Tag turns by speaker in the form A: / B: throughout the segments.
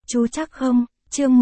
A: chú chắc không? Chương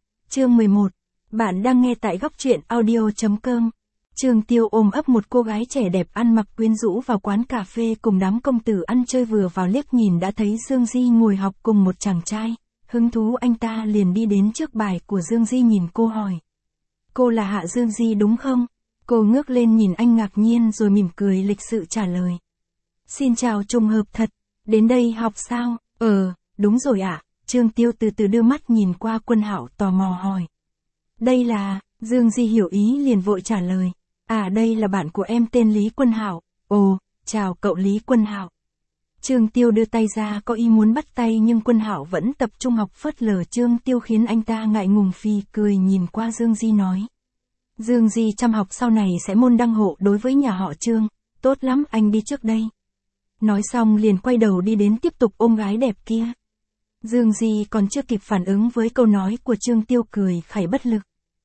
A: 11. Bạn đang nghe tại góc truyện audio.com. Trương Tiêu ôm ấp một cô gái trẻ đẹp ăn mặc quyến rũ vào quán cà phê cùng đám công tử ăn chơi, vừa vào liếc nhìn đã thấy Dương Di ngồi học cùng một chàng trai. Hứng thú anh ta liền đi đến trước bài của Dương Di, nhìn cô hỏi. Cô là Hạ Dương Di đúng không? Cô ngước lên nhìn anh ngạc nhiên rồi mỉm cười lịch sự trả lời. Xin chào, trùng hợp thật. Đến đây học sao? Đúng rồi ạ. Trương Tiêu từ từ đưa mắt nhìn qua Quân Hạo, tò mò hỏi. Đây là... Dương Di hiểu ý liền vội trả lời. Đây là bạn của em tên Lý Quân Hạo. Ồ, chào cậu Lý Quân Hạo. Trương Tiêu đưa tay ra có ý muốn bắt tay, nhưng Quân Hạo vẫn tập trung học, phớt lờ Trương Tiêu khiến anh ta ngại ngùng, phì cười nhìn qua Dương Di nói. Dương Di chăm học sau này sẽ môn đăng hộ đối với nhà họ Trương. Tốt lắm, anh đi trước đây. Nói xong liền quay đầu đi đến tiếp tục ôm gái đẹp kia. Dương Di còn chưa kịp phản ứng với câu nói của Trương Tiêu, cười khẩy bất lực.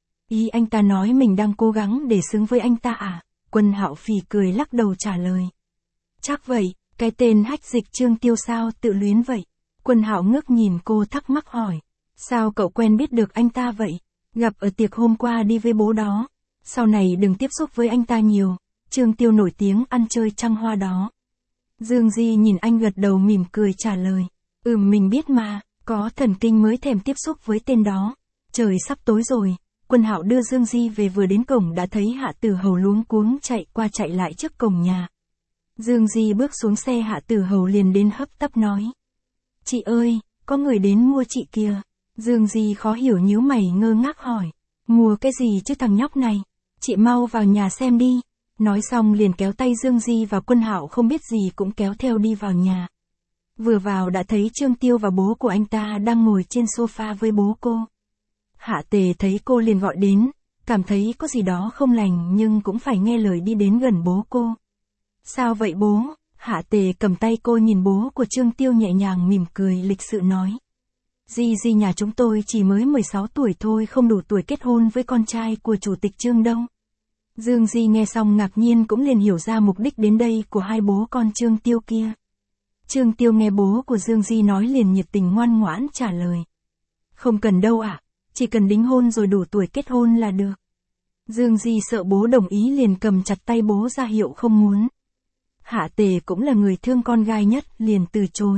A: Ý anh ta nói mình đang cố gắng để xứng với anh ta à? Quân Hạo phì cười lắc đầu trả lời. Chắc vậy, cái tên hách dịch Trương Tiêu sao tự luyến vậy? Quân Hạo ngước nhìn cô thắc mắc hỏi. Sao cậu quen biết được anh ta vậy? Gặp ở tiệc hôm qua đi với bố đó. Sau này đừng tiếp xúc với anh ta nhiều. Trương Tiêu nổi tiếng ăn chơi trăng hoa đó. Dương Di nhìn anh gật đầu mỉm cười trả lời. Mình biết mà, có thần kinh mới thèm tiếp xúc với tên đó. Trời sắp tối rồi. Quân Hạo đưa Dương Di về, vừa đến cổng đã thấy Hạ Tử Hầu luống cuống chạy qua chạy lại trước cổng nhà. Dương Di bước xuống xe, Hạ Tử Hầu liền đến hấp tấp nói. Chị ơi, có người đến mua chị kìa. Dương Di khó hiểu nhíu mày ngơ ngác hỏi. Mua cái gì chứ thằng nhóc này? Chị mau vào nhà xem đi. Nói xong liền kéo tay Dương Di và Quân Hạo không biết gì cũng kéo theo đi vào nhà. Vừa vào đã thấy Trương Tiêu và bố của anh ta đang ngồi trên sofa với bố cô. Hạ Tề thấy cô liền gọi đến, cảm thấy có gì đó không lành nhưng cũng phải nghe lời đi đến gần bố cô. Sao vậy bố? Hạ Tề cầm tay cô nhìn bố của Trương Tiêu nhẹ nhàng mỉm cười lịch sự nói. Di nhà chúng tôi chỉ mới 16 tuổi thôi, không đủ tuổi kết hôn với con trai của chủ tịch Trương đâu. Dương Di nghe xong ngạc nhiên, cũng liền hiểu ra mục đích đến đây của hai bố con Trương Tiêu kia. Trương Tiêu nghe bố của Dương Di nói liền nhiệt tình ngoan ngoãn trả lời. Không cần đâu ạ, chỉ cần đính hôn rồi đủ tuổi kết hôn là được. Dương Di sợ bố đồng ý liền cầm chặt tay bố ra hiệu không muốn. Hạ Tề cũng là người thương con gái nhất liền từ chối.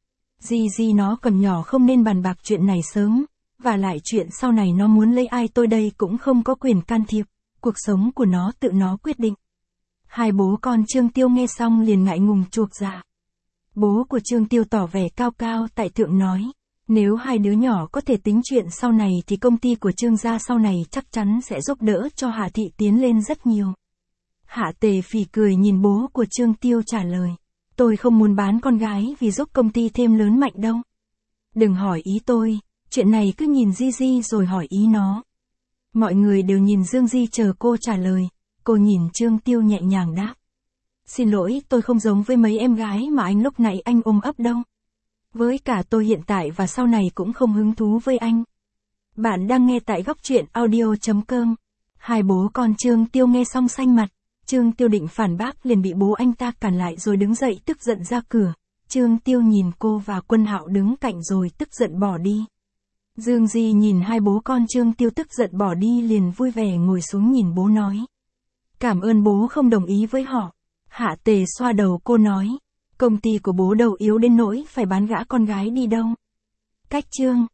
A: Di nó còn nhỏ không nên bàn bạc chuyện này sớm, và lại chuyện sau này nó muốn lấy ai tôi đây cũng không có quyền can thiệp, cuộc sống của nó tự nó quyết định. Hai bố con Trương Tiêu nghe xong liền ngại ngùng chuộc dạ. Bố của Trương Tiêu tỏ vẻ cao cao tại thượng nói. Nếu hai đứa nhỏ có thể tính chuyện sau này thì công ty của Trương gia sau này chắc chắn sẽ giúp đỡ cho Hạ thị tiến lên rất nhiều. Hạ Tề phì cười nhìn bố của Trương Tiêu trả lời. Tôi không muốn bán con gái vì giúp công ty thêm lớn mạnh đâu. Đừng hỏi ý tôi, chuyện này cứ nhìn Di rồi hỏi ý nó. Mọi người đều nhìn Dương Di chờ cô trả lời. Cô nhìn Trương Tiêu nhẹ nhàng đáp. Xin lỗi, tôi không giống với mấy em gái mà anh lúc nãy anh ôm ấp đâu. Với cả tôi hiện tại và sau này cũng không hứng thú với anh. Bạn đang nghe tại góc truyện audio.com. Hai bố con Trương Tiêu nghe xong xanh mặt. Trương Tiêu định phản bác liền bị bố anh ta cản lại rồi đứng dậy tức giận ra cửa. Trương Tiêu nhìn cô và Quân Hạo đứng cạnh rồi tức giận bỏ đi. Dương Di nhìn hai bố con Trương Tiêu tức giận bỏ đi liền vui vẻ ngồi xuống nhìn bố nói. Cảm ơn bố không đồng ý với họ. Hạ Tề xoa đầu cô nói. Công ty của bố đâu yếu đến nỗi phải bán gã con gái đi đâu. Cách Trương